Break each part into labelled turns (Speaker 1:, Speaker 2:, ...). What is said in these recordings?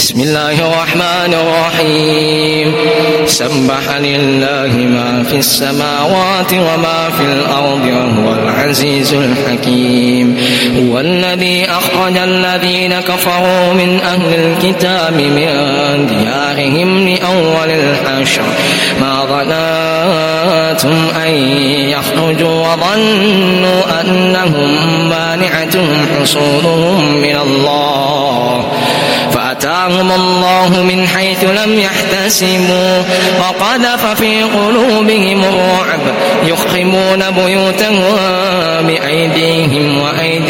Speaker 1: بسم الله الرحمن الرحيم سبح لله ما في السماوات وما في الأرض وهو العزيز الحكيم هو الذي أخرج الذين كفروا من أهل الكتاب من ديارهم لأول الحشر ما ظننتم أن يخرجوا وظنوا أنهم مانعتهم حصولهم من الله فأتاهم الله من حيث لم يحتسبوا وقذف في قلوبهم الرعب يخربون بيوتهم بأيديهم وأيدي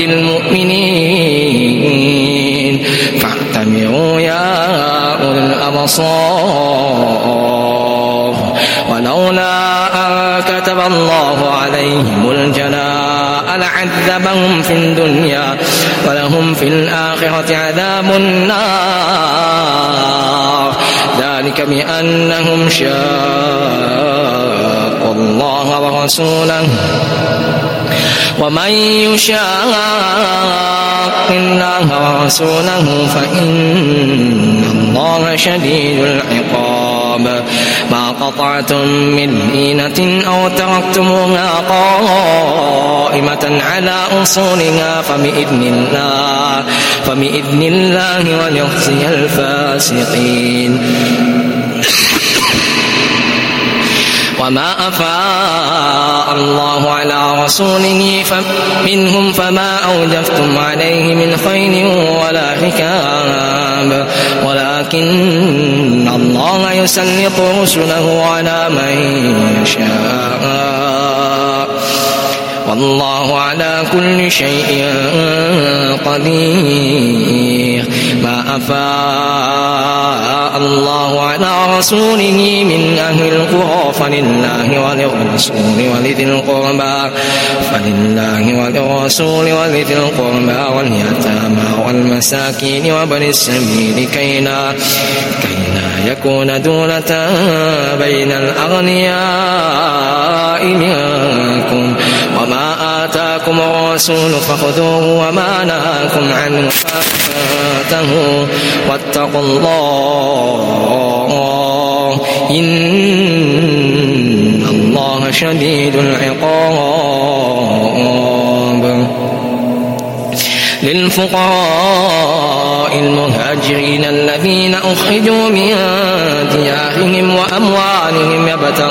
Speaker 1: المؤمنين فاعتبروا يا أولي الأبصار ولولا أن كتب الله عليهم الجلاء لعذبهم في الدنيا ولهم في الآخرة عذاب النار ذلك بأنهم شاقوا الله ورسوله ومن يشاق الله ورسوله فإن الله شديد العقاب ما قطعتم من لينة أو تركتموها قائمة على أصولها فبإذن الله وليخزي الفاسقين وما أفاء الله على رسوله فمنهم فما أوجفتم عليه من خيل ولا ركاب ولكن الله يسلط رسله على من يشاء والله على كل شيء قدير ما أفاء الله على رسوله من أهل القرى فلله وللرسول ولذي القربى واليتامى والمساكين وابن السبيل كي لا يكون دولة بين الأغنياء منكم وما آتاكم الرسول فخذوه وما نهاكم عنه فانتهوا واتقوا الله إن الله شديد العقاب للفقراء المهاجرين الذين أخرجوا من ديارهم وأموالهم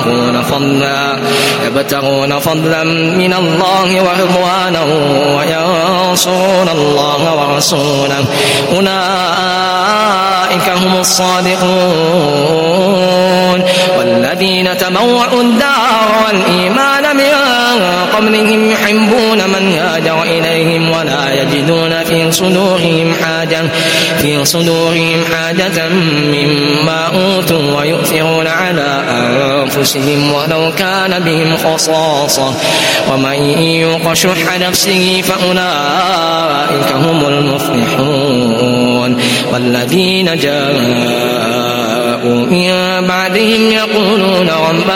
Speaker 1: يبتغون فضلا من الله ورضوانه وينصرون الله ورسوله أولئك هم الصادقون والذين تبوأوا الدار والإيمان من قبلهم يحبون من هاجر إليهم ولا يجدون في صدورهم حاجة مما أوتوا ويؤثرون على أنفسهم ولو كان بهم خصاصة ومن يوق شح نفسه فأولئك هم المفلحون والذين جاءوا من بعدهم يقولون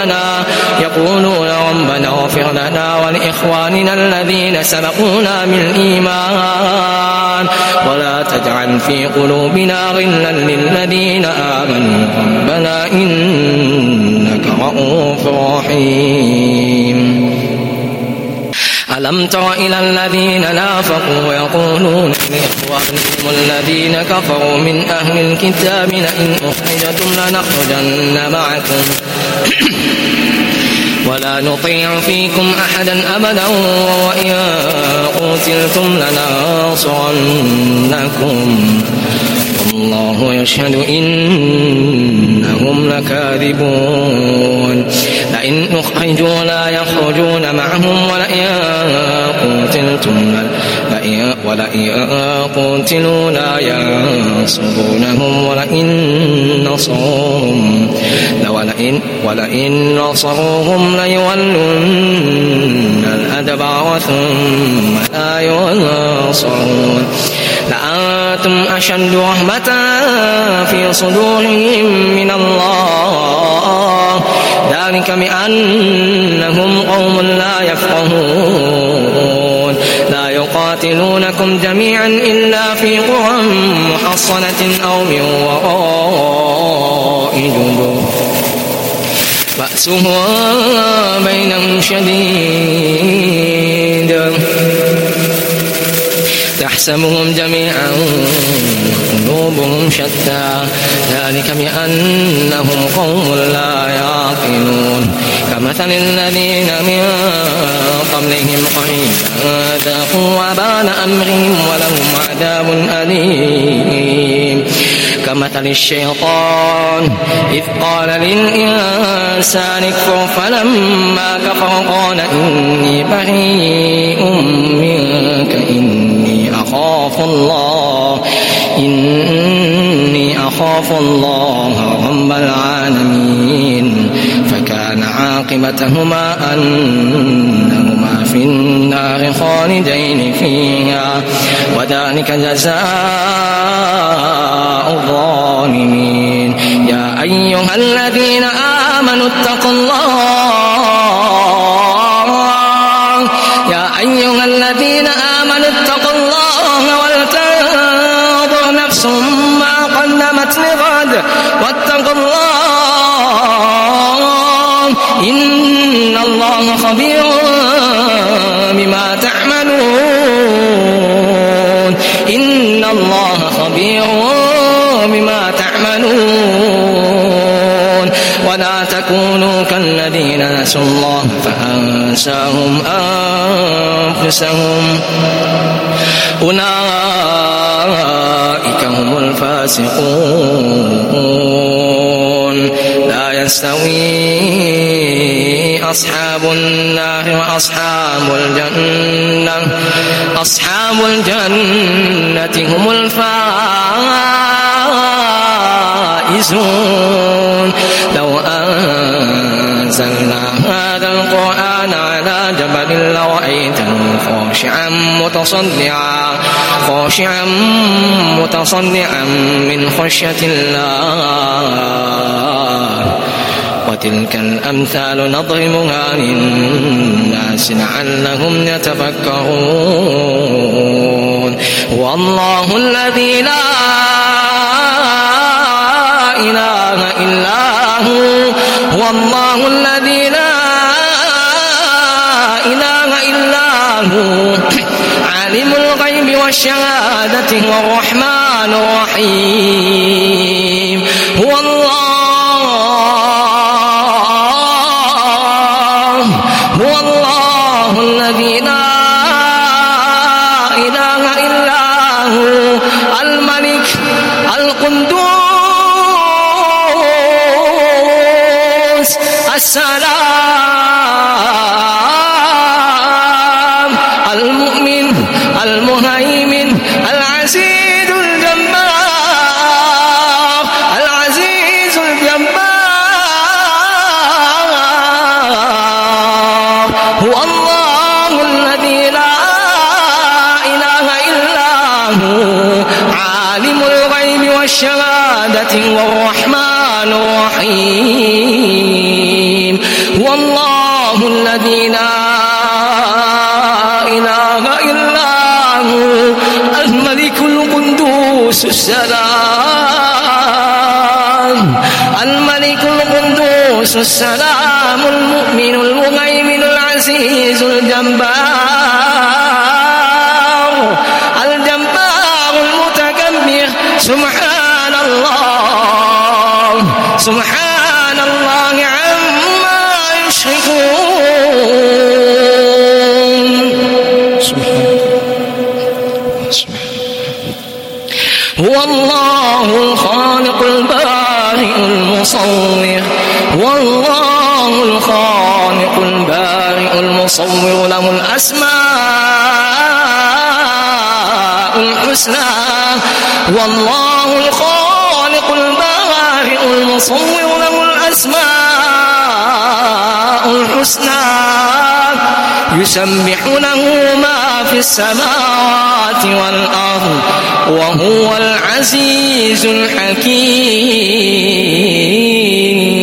Speaker 1: ربنا اغفر لنا ولإخواننا الذين سبقونا بالإيمان ولا تجعل في قلوبنا غلا للذين آمنوا ربنا إنك رؤوف رحيم ألم تر إلى الذين نافقوا يقولون لإخوانهم الذين كفروا من أهل الكتاب لئن أخرجتم لنخرجن معكم ولا نطيع فيكم أحدا أبدا وإن قتلتم لننصرنكم والله يشهد إنهم لكاذبون لئن أخرجوا لا يخرجون معهم ولئن قتلوا لا ينصرونهم ولئن نصروهم ليولن الأدبار ثم لا ينصرون لأنتم أشد رهبة في صدورهم من الله ذلك بأنهم قوم لا يفقهون لا يقاتلونكم جميعا إلا في قرى محصنة أو من وراء جدر بأسهم بينهم شديد تحسبهم جميعا قلوبهم شتى ذلك بأنهم قوم لا يعقلون كمثل الذين من قبلهم قريبا ذاقوا وبال أمرهم ولهم عذاب أليم كمثل الشيطان إذ قال للإنسان اكفر فلما كفر قال إني بريء منك إني أخاف الله رب العالمين فكان عاقبتهما أنهما في النار خالدين فيها وذلك جزاء الظالمين يا أيها الذين آمنوا اتقوا الله ولتنظر نفس ما قدمت لغد واتقوا الله إن الله خبير بما تعملون ولا تكونوا كالذين نسوا الله فأنساهم أنفسهم أولئك هم الفاسقون لا يستوي أصحاب النار وأصحاب الجنة هم الفائزون لو أنزلنا هذا القرآن على جبل لرأيته خاشعا متصدعا من خشية الله وتلك الأمثال نضربها للناس لعلهم يتفكرون هو الله الذي لا إله إلا هو عالم الغيب والشهادة هو الرحمن الرحيم هو الله الذي لا إله إلا هو الملك القدوس السلام المؤمن المهيمن العزيز الجبار هو الله الذي لا إله إلا هو عالم الغيب والشهادة والرحمن الرحيم هو الله الذي لا إله إلا هو الملك القدوس السلام المؤمن المهيمن العزيز الجبار المتكبر سبحان الله عما يشركون هو الله الخالق البارئ المصور له الأسماء الحسنى والله الخالق البارئ المصور له الأسماء الحسنى يسبح له ما في السماوات والأرض وهو العزيز الحكيم